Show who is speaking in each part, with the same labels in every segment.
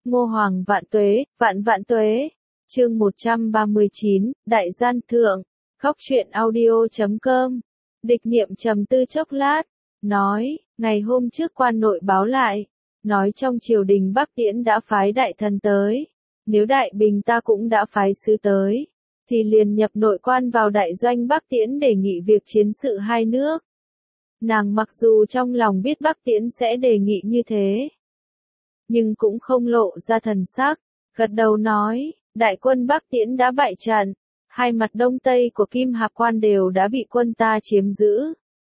Speaker 1: Ngô Hoàng vạn tuế, vạn vạn tuế. Chương 139, Đại gian thượng. Khóc chuyện audio.com. Địch Niệm trầm tư chốc lát, nói, ngày hôm trước quan nội báo lại, nói trong triều đình Bắc Tiễn đã phái đại thần tới, nếu Đại Bình ta cũng đã phái sứ tới, thì liền nhập nội quan vào đại doanh Bắc Tiễn để nghị việc chiến sự hai nước. Nàng mặc dù trong lòng biết Bắc Tiễn sẽ đề nghị như thế, nhưng cũng không lộ ra thần sắc, gật đầu nói, đại quân Bắc Tiễn đã bại trận, hai mặt đông tây của Kim Hạp Quan đều đã bị quân ta chiếm giữ.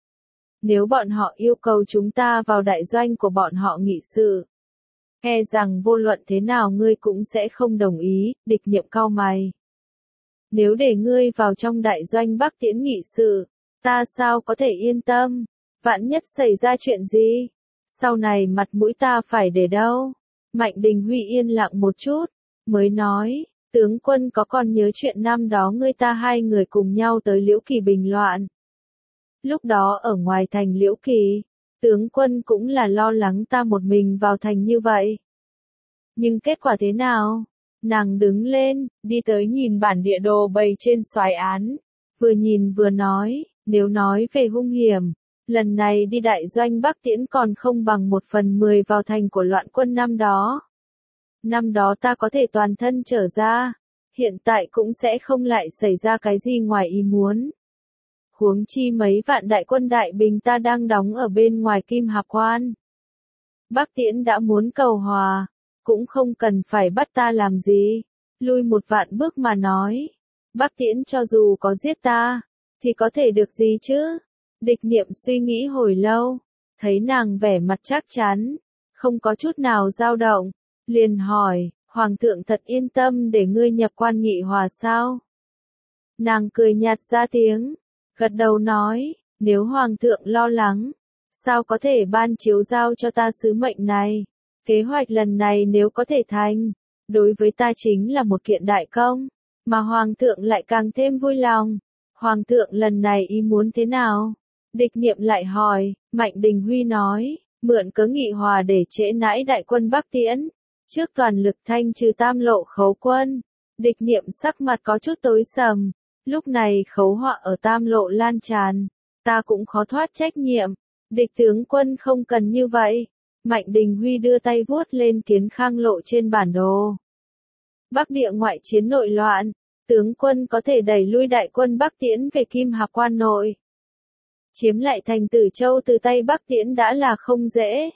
Speaker 1: Nếu bọn họ yêu cầu chúng ta vào đại doanh của bọn họ nghị sự, e rằng vô luận thế nào ngươi cũng sẽ không đồng ý. Địch Niệm cau mày. Nếu để ngươi vào trong đại doanh Bắc Tiễn nghị sự, ta sao có thể yên tâm, vạn nhất xảy ra chuyện gì, sau này mặt mũi ta phải để đâu? Mạnh Đình Huy yên lặng một chút, mới nói, tướng quân có còn nhớ chuyện năm đó ngươi ta hai người cùng nhau tới Liễu Kỳ bình loạn. Lúc đó ở ngoài thành Liễu Kỳ, tướng quân cũng là lo lắng ta một mình vào thành như vậy. Nhưng kết quả thế nào? Nàng đứng lên, đi tới nhìn bản địa đồ bày trên soái án, vừa nhìn vừa nói, nếu nói về hung hiểm, lần này đi đại doanh Bắc Tiễn còn không bằng 1/10 vào thành của loạn quân năm đó. Năm đó ta có thể toàn thân trở ra, hiện tại cũng sẽ không lại xảy ra cái gì ngoài ý muốn. Huống chi mấy vạn đại quân Đại Bình ta đang đóng ở bên ngoài Kim Hạp Quan. Bắc Tiễn đã muốn cầu hòa, cũng không cần phải bắt ta làm gì, lui một vạn bước mà nói. Bắc Tiễn cho dù có giết ta, thì có thể được gì chứ? Địch Niệm suy nghĩ hồi lâu, thấy nàng vẻ mặt chắc chắn, không có chút nào dao động, liền hỏi, Hoàng thượng thật yên tâm để ngươi nhập quan nghị hòa sao? Nàng cười nhạt ra tiếng, gật đầu nói, nếu Hoàng thượng lo lắng, sao có thể ban chiếu giao cho ta sứ mệnh này? Kế hoạch lần này nếu có thể thành, đối với ta chính là một kiện đại công, mà Hoàng thượng lại càng thêm vui lòng. Hoàng thượng lần này ý muốn thế nào? Địch Niệm lại hỏi. Mạnh Đình Huy nói, mượn cớ nghị hòa để trễ nãi đại quân Bắc Tiễn, trước toàn lực thanh trừ Tam Lộ khấu quân. Địch Niệm sắc mặt có chút tối sầm, lúc này khấu họa ở Tam Lộ lan tràn, ta cũng khó thoát trách nhiệm. Địch tướng quân không cần như vậy. Mạnh Đình Huy đưa tay vuốt lên Kiến Khang Lộ trên bản đồ. Bắc địa ngoại chiến nội loạn, tướng quân có thể đẩy lui đại quân Bắc Tiễn về Kim Hạp Quan nội. Chiếm lại thành Tử Châu từ tay Bắc Tiễn đã là không dễ.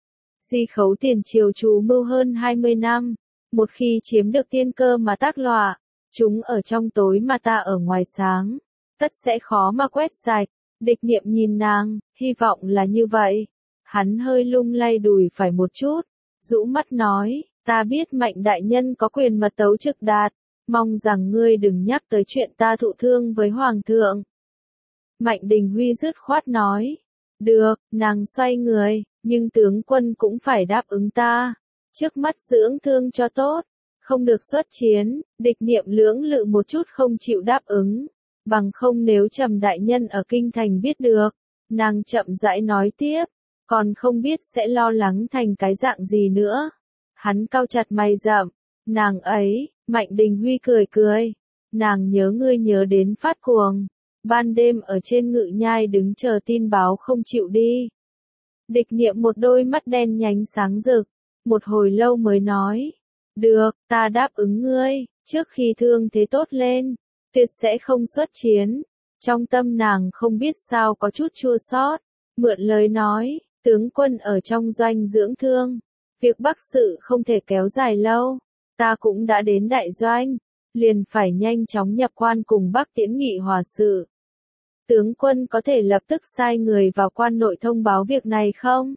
Speaker 1: Di Khấu tiền triều trù mưu hơn 20 năm, một khi chiếm được tiên cơ mà tác lọa, chúng ở trong tối mà ta ở ngoài sáng, tất sẽ khó mà quét sạch. Địch Niệm nhìn nàng, hy vọng là như vậy. Hắn hơi lung lay đùi phải một chút, rũ mắt nói, ta biết Mạnh đại nhân có quyền mật tấu trực đạt, mong rằng ngươi đừng nhắc tới chuyện ta thụ thương với Hoàng thượng. Mạnh Đình Huy dứt khoát nói, được, nàng xoay người, nhưng tướng quân cũng phải đáp ứng ta, trước mắt dưỡng thương cho tốt, không được xuất chiến. Địch Niệm lưỡng lự một chút không chịu đáp ứng, bằng không nếu Trầm đại nhân ở kinh thành biết được. Nàng chậm rãi nói tiếp, còn không biết sẽ lo lắng thành cái dạng gì nữa. Hắn cau chặt mày rậm, nàng ấy. Mạnh Đình Huy cười cười, nàng nhớ ngươi nhớ đến phát cuồng, ban đêm ở trên Ngự Nhai đứng chờ tin báo không chịu đi. Địch Niệm một đôi mắt đen nhánh sáng rực, một hồi lâu mới nói, được, ta đáp ứng ngươi, trước khi thương thế tốt lên, tuyệt sẽ không xuất chiến. Trong tâm nàng không biết sao có chút chua xót, mượn lời nói, tướng quân ở trong doanh dưỡng thương, việc Bắc sự không thể kéo dài lâu, ta cũng đã đến đại doanh, liền phải nhanh chóng nhập quan cùng Bắc Tiễn nghị hòa sự. Tướng quân có thể lập tức sai người vào quan nội thông báo việc này không?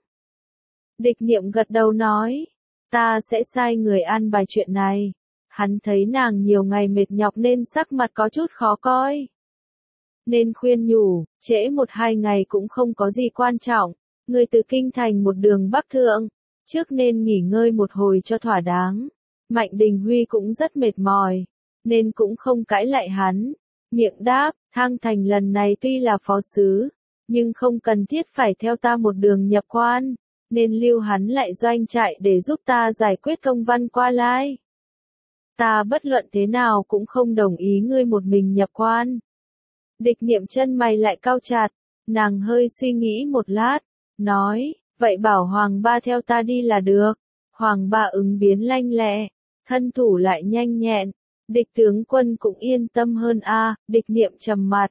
Speaker 1: Địch Niệm gật đầu nói, ta sẽ sai người an bài chuyện này. Hắn thấy nàng nhiều ngày mệt nhọc nên sắc mặt có chút khó coi, nên khuyên nhủ, trễ 1-2 ngày cũng không có gì quan trọng, người từ kinh thành một đường bắc thượng, trước nên nghỉ ngơi một hồi cho thỏa đáng. Mạnh Đình Huy cũng rất mệt mỏi, nên cũng không cãi lại hắn, miệng đáp, Thang Thành lần này tuy là phó sứ, nhưng không cần thiết phải theo ta một đường nhập quan, nên lưu hắn lại doanh trại để giúp ta giải quyết công văn qua lai. Ta bất luận thế nào cũng không đồng ý ngươi một mình nhập quan. Địch Niệm chân mày lại cau chặt, nàng hơi suy nghĩ một lát, nói, vậy bảo Hoàng Ba theo ta đi là được. Hoàng Ba ứng biến lanh lẹ, thân thủ lại nhanh nhẹn, địch tướng quân cũng yên tâm hơn a. Địch Niệm trầm mặt.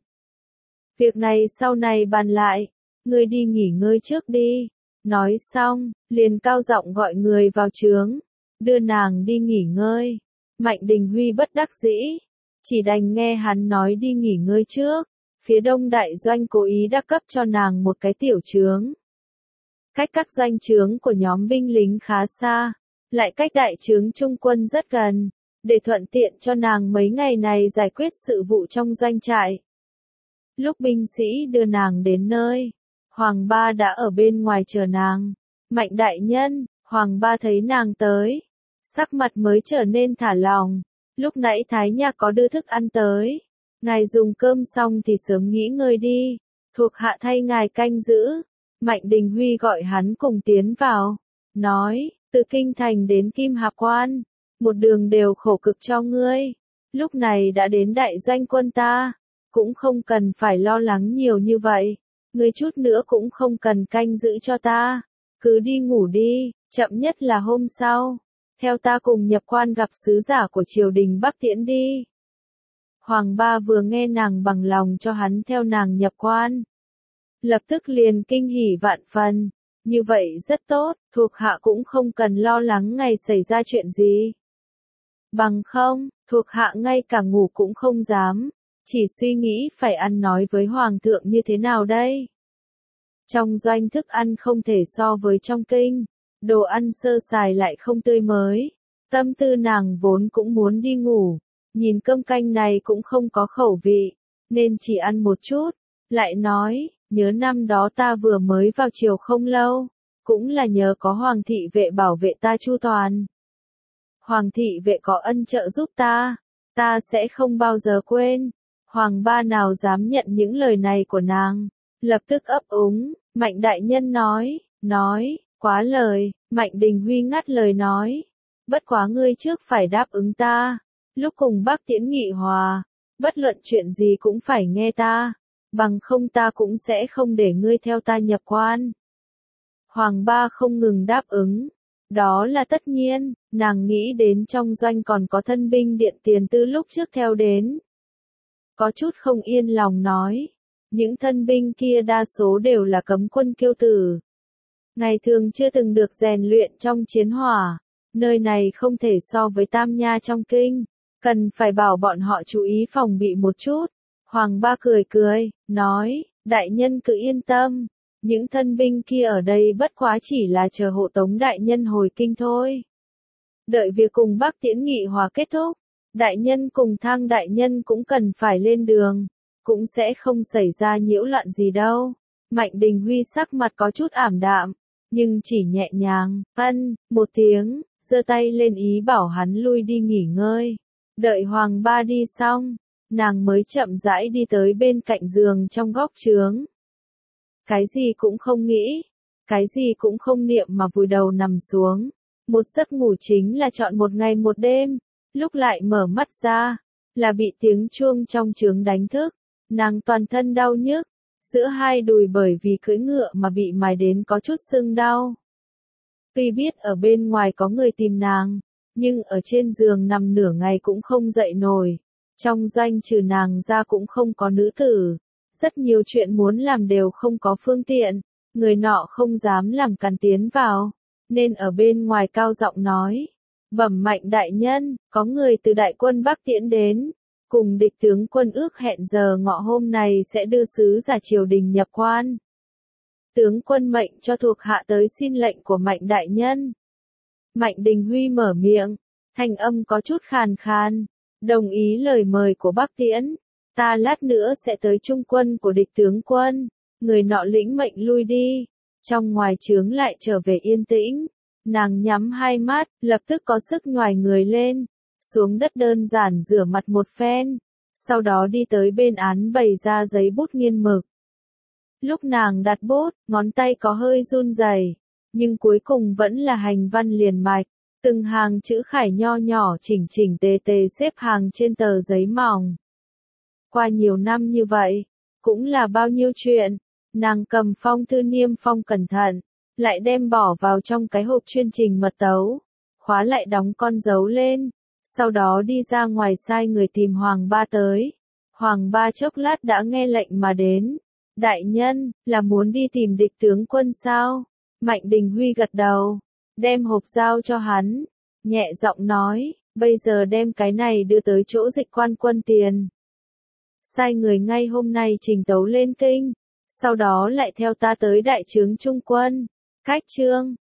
Speaker 1: Việc này sau này bàn lại, ngươi đi nghỉ ngơi trước đi. Nói xong, liền cao giọng gọi người vào trướng, đưa nàng đi nghỉ ngơi. Mạnh Đình Huy bất đắc dĩ, chỉ đành nghe hắn nói đi nghỉ ngơi trước. Phía đông đại doanh cố ý đã cấp cho nàng một cái tiểu trướng. Cách các doanh trướng của nhóm binh lính khá xa, lại cách đại trướng trung quân rất gần, để thuận tiện cho nàng mấy ngày này giải quyết sự vụ trong doanh trại. Lúc binh sĩ đưa nàng đến nơi, Hoàng Ba đã ở bên ngoài chờ nàng. Mạnh đại nhân, Hoàng Ba thấy nàng tới, sắc mặt mới trở nên thả lỏng. Lúc nãy Thái Nha có đưa thức ăn tới, ngài dùng cơm xong thì sớm nghỉ ngơi đi, thuộc hạ thay ngài canh giữ. Mạnh Đình Huy gọi hắn cùng tiến vào, nói, từ Kinh Thành đến Kim Hạp Quan, một đường đều khổ cực cho ngươi, lúc này đã đến đại doanh quân ta, cũng không cần phải lo lắng nhiều như vậy, ngươi chút nữa cũng không cần canh giữ cho ta, cứ đi ngủ đi, chậm nhất là hôm sau, theo ta cùng nhập quan gặp sứ giả của triều đình Bắc Tiễn đi. Hoàng Ba vừa nghe nàng bằng lòng cho hắn theo nàng nhập quan, lập tức liền kinh hỉ vạn phần, như vậy rất tốt, thuộc hạ cũng không cần lo lắng ngày xảy ra chuyện gì. Bằng không, thuộc hạ ngay cả ngủ cũng không dám, chỉ suy nghĩ phải ăn nói với Hoàng thượng như thế nào đây. Trong doanh thức ăn không thể so với trong kinh, đồ ăn sơ sài lại không tươi mới, tâm tư nàng vốn cũng muốn đi ngủ, nhìn cơm canh này cũng không có khẩu vị, nên chỉ ăn một chút, lại nói, nhớ năm đó ta vừa mới vào triều không lâu, cũng là nhờ có Hoàng thị vệ bảo vệ ta chu toàn. Hoàng thị vệ có ân trợ giúp ta sẽ không bao giờ quên. Hoàng Ba nào dám nhận những lời này của nàng, lập tức ấp úng. Mạnh đại nhân nói, quá lời. Mạnh Đình Huy ngắt lời nói, bất quá ngươi trước phải đáp ứng ta, lúc cùng Bắc Tiễn nghị hòa, bất luận chuyện gì cũng phải nghe ta, bằng không ta cũng sẽ không để ngươi theo ta nhập quan. Hoàng Ba không ngừng đáp ứng, đó là tất nhiên, nàng nghĩ đến trong doanh còn có thân binh điện tiền tư lúc trước theo đến. Có chút không yên lòng nói, những thân binh kia đa số đều là cấm quân kiêu tử. Ngày thường chưa từng được rèn luyện trong chiến hỏa, nơi này không thể so với Tam Nha trong kinh, cần phải bảo bọn họ chú ý phòng bị một chút. Hoàng Ba cười, nói, đại nhân cứ yên tâm, những thân binh kia ở đây bất quá chỉ là chờ hộ tống đại nhân hồi kinh thôi. Đợi việc cùng Bắc Tiễn nghị hòa kết thúc, đại nhân cùng Thang đại nhân cũng cần phải lên đường, cũng sẽ không xảy ra nhiễu loạn gì đâu. Mạnh Đình Huy sắc mặt có chút ảm đạm, nhưng chỉ nhẹ nhàng, một tiếng, giơ tay lên ý bảo hắn lui đi nghỉ ngơi. Đợi Hoàng Ba đi xong, nàng mới chậm rãi đi tới bên cạnh giường trong góc trướng. Cái gì cũng không nghĩ, cái gì cũng không niệm mà vùi đầu nằm xuống. Một giấc ngủ chính là chọn một ngày một đêm, lúc lại mở mắt ra, là bị tiếng chuông trong trướng đánh thức. Nàng toàn thân đau nhức, giữa hai đùi bởi vì cưỡi ngựa mà bị mài đến có chút sưng đau. Tuy biết ở bên ngoài có người tìm nàng, nhưng ở trên giường nằm nửa ngày cũng không dậy nổi. Trong doanh trừ nàng ra cũng không có nữ tử. Rất nhiều chuyện muốn làm đều không có phương tiện, người nọ không dám làm càn tiến vào, nên ở bên ngoài cao giọng nói, bẩm Mạnh đại nhân, có người từ đại quân Bắc Tiễn đến, cùng địch tướng quân ước hẹn giờ ngọ hôm này sẽ đưa sứ giả triều đình nhập quan. Tướng quân mệnh cho thuộc hạ tới xin lệnh của Mạnh đại nhân. Mạnh Đình Huy mở miệng, thanh âm có chút khàn khàn, đồng ý lời mời của Bắc Tiễn. Ta lát nữa sẽ tới trung quân của địch tướng quân. Người nọ lĩnh mệnh lui đi. Trong ngoài trướng lại trở về yên tĩnh. Nàng nhắm hai mắt, lập tức có sức nhoài người lên. Xuống đất đơn giản rửa mặt một phen. Sau đó đi tới bên án bày ra giấy bút nghiên mực. Lúc nàng đặt bút, ngón tay có hơi run rẩy, nhưng cuối cùng vẫn là hành văn liền mạch, từng hàng chữ khải nho nhỏ chỉnh chỉnh tề tề xếp hàng trên tờ giấy mỏng. Qua nhiều năm như vậy, cũng là bao nhiêu chuyện, nàng cầm phong thư niêm phong cẩn thận, lại đem bỏ vào trong cái hộp chuyên trình mật tấu, khóa lại đóng con dấu lên, sau đó đi ra ngoài sai người tìm Hoàng Ba tới. Hoàng Ba chốc lát đã nghe lệnh mà đến. Đại nhân, là muốn đi tìm địch tướng quân sao? Mạnh Đình Huy gật đầu, đem hộp giao cho hắn, nhẹ giọng nói, bây giờ đem cái này đưa tới chỗ dịch quan quân tiền. Sai người ngay hôm nay trình tấu lên kinh, sau đó lại theo ta tới đại trướng trung quân. Cách chương